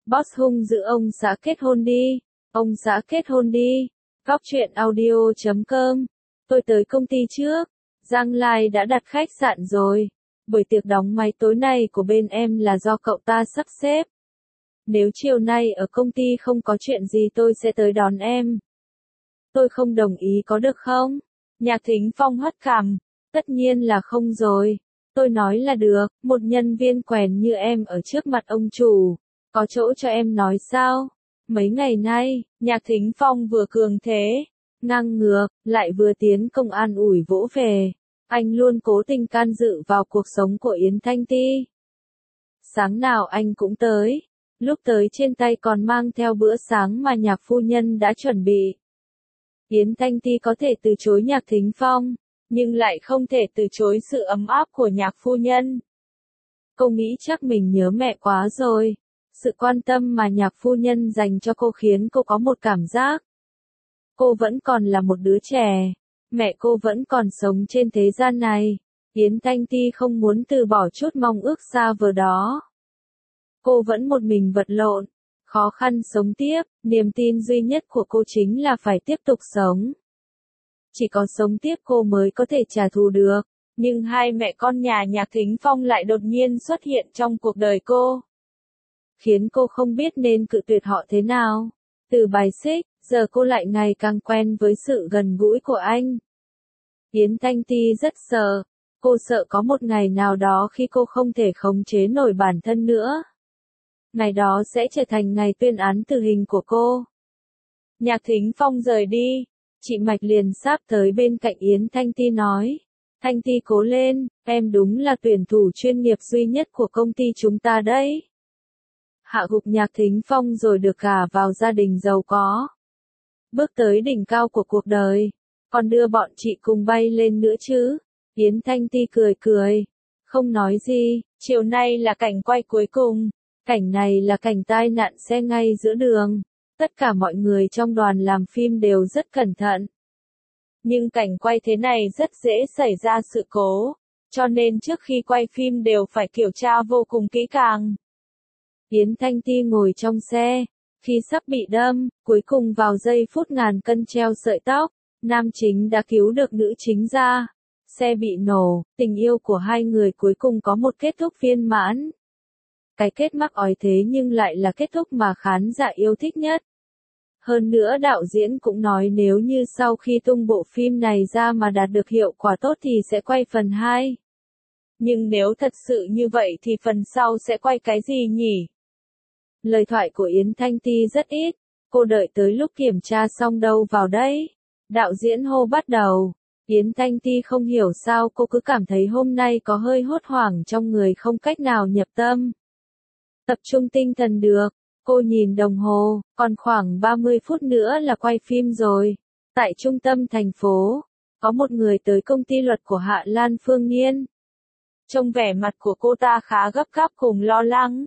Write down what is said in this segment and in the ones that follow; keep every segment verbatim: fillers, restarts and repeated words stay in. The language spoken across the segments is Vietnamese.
Boss hung dữ ông xã kết hôn đi. Ông xã kết hôn đi. Góc truyện audio chấm com. Tôi tới công ty trước. Giang Lai đã đặt khách sạn rồi. Buổi tiệc đóng máy tối nay của bên em là do cậu ta sắp xếp. Nếu chiều nay ở công ty không có chuyện gì tôi sẽ tới đón em. Tôi không đồng ý có được không? Nhạc Thính Phong hất cằm. Tất nhiên là không rồi. Tôi nói là được, một nhân viên quèn như em ở trước mặt ông chủ. Có chỗ cho em nói sao? Mấy ngày nay, Nhạc Thính Phong vừa cường thế, ngang ngược, lại vừa tiến công an ủi vỗ về. Anh luôn cố tình can dự vào cuộc sống của Yến Thanh Ti. Sáng nào anh cũng tới. Lúc tới trên tay còn mang theo bữa sáng mà Nhạc phu nhân đã chuẩn bị. Yến Thanh Ti có thể từ chối Nhạc Thính Phong, nhưng lại không thể từ chối sự ấm áp của Nhạc phu nhân. Cô nghĩ chắc mình nhớ mẹ quá rồi. Sự quan tâm mà Nhạc phu nhân dành cho cô khiến cô có một cảm giác. Cô vẫn còn là một đứa trẻ. Mẹ cô vẫn còn sống trên thế gian này. Yến Thanh Ti không muốn từ bỏ chút mong ước xa vời đó. Cô vẫn một mình vật lộn, khó khăn sống tiếp, niềm tin duy nhất của cô chính là phải tiếp tục sống. Chỉ có sống tiếp cô mới có thể trả thù được. Nhưng hai mẹ con nhà Nhạc Thính Phong lại đột nhiên xuất hiện trong cuộc đời cô. Khiến cô không biết nên cự tuyệt họ thế nào. Từ bài xích, giờ cô lại ngày càng quen với sự gần gũi của anh. Yến Thanh Ti rất sợ. Cô sợ có một ngày nào đó khi cô không thể khống chế nổi bản thân nữa. Ngày đó sẽ trở thành ngày tuyên án tử hình của cô. Nhạc Thính Phong rời đi. Chị Mạch liền sáp tới bên cạnh Yến Thanh Ti nói. Thanh Ti cố lên, em đúng là tuyển thủ chuyên nghiệp duy nhất của công ty chúng ta đấy. Hạ gục Nhạc Thính Phong rồi được gả vào gia đình giàu có. Bước tới đỉnh cao của cuộc đời. Còn đưa bọn chị cùng bay lên nữa chứ. Yến Thanh Ti cười cười. Không nói gì, chiều nay là cảnh quay cuối cùng. Cảnh này là cảnh tai nạn xe ngay giữa đường. Tất cả mọi người trong đoàn làm phim đều rất cẩn thận. Nhưng cảnh quay thế này rất dễ xảy ra sự cố. Cho nên trước khi quay phim đều phải kiểm tra vô cùng kỹ càng. Yến Thanh Ti ngồi trong xe. Khi sắp bị đâm, cuối cùng vào giây phút ngàn cân treo sợi tóc, nam chính đã cứu được nữ chính ra. Xe bị nổ, tình yêu của hai người cuối cùng có một kết thúc viên mãn. Cái kết mắc ói thế nhưng lại là kết thúc mà khán giả yêu thích nhất. Hơn nữa đạo diễn cũng nói nếu như sau khi tung bộ phim này ra mà đạt được hiệu quả tốt thì sẽ quay phần hai. Nhưng nếu thật sự như vậy thì phần sau sẽ quay cái gì nhỉ? Lời thoại của Yến Thanh Ti rất ít. Cô đợi tới lúc kiểm tra xong đâu vào đấy. Đạo diễn hô bắt đầu. Yến Thanh Ti không hiểu sao cô cứ cảm thấy hôm nay có hơi hốt hoảng trong người không cách nào nhập tâm. Tập trung tinh thần được. Cô nhìn đồng hồ, còn khoảng ba mươi phút nữa là quay phim rồi. Tại trung tâm thành phố, có một người tới công ty luật của Hạ Lan Phương Nhiên. Trông vẻ mặt của cô ta khá gấp gáp cùng lo lắng.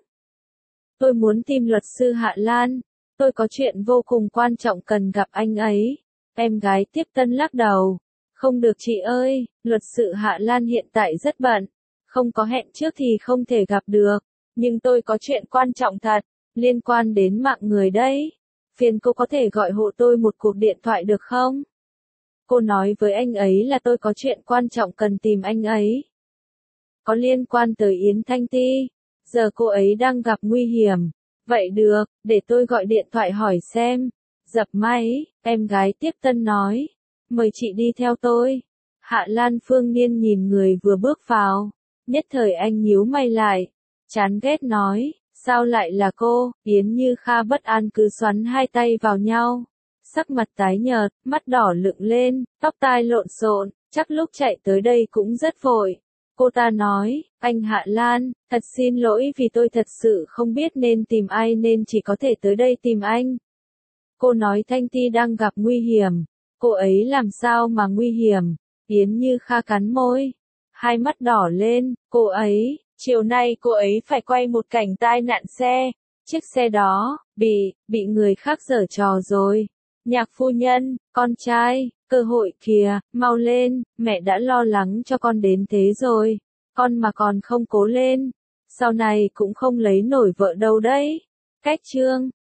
Tôi muốn tìm luật sư Hạ Lan. Tôi có chuyện vô cùng quan trọng cần gặp anh ấy. Em gái tiếp tân lắc đầu. Không được chị ơi, luật sư Hạ Lan hiện tại rất bận. Không có hẹn trước thì không thể gặp được. Nhưng tôi có chuyện quan trọng thật. Liên quan đến mạng người đấy. Phiền cô có thể gọi hộ tôi một cuộc điện thoại được không? Cô nói với anh ấy là tôi có chuyện quan trọng cần tìm anh ấy. Có liên quan tới Yến Thanh Ti. Giờ cô ấy đang gặp nguy hiểm. Vậy được, để tôi gọi điện thoại hỏi xem. Dập máy, em gái tiếp tân nói. Mời chị đi theo tôi. Hạ Lan Phương Nhiên nhìn người vừa bước vào. Nhất thời anh nhíu mày lại. Chán ghét nói. Sao lại là cô? Yến Như Kha bất an cứ xoắn hai tay vào nhau. Sắc mặt tái nhợt, mắt đỏ lựng lên, tóc tai lộn xộn, chắc lúc chạy tới đây cũng rất vội. Cô ta nói, anh Hạ Lan, thật xin lỗi vì tôi thật sự không biết nên tìm ai nên chỉ có thể tới đây tìm anh. Cô nói Thanh Ti đang gặp nguy hiểm. Cô ấy làm sao mà nguy hiểm? Yến Như Kha cắn môi. Hai mắt đỏ lên, cô ấy, chiều nay cô ấy phải quay một cảnh tai nạn xe. Chiếc xe đó, bị, bị người khác giở trò rồi. Nhạc phu nhân, con trai, cơ hội kìa, mau lên, mẹ đã lo lắng cho con đến thế rồi. Con mà còn không cố lên, sau này cũng không lấy nổi vợ đâu đấy. Cách chương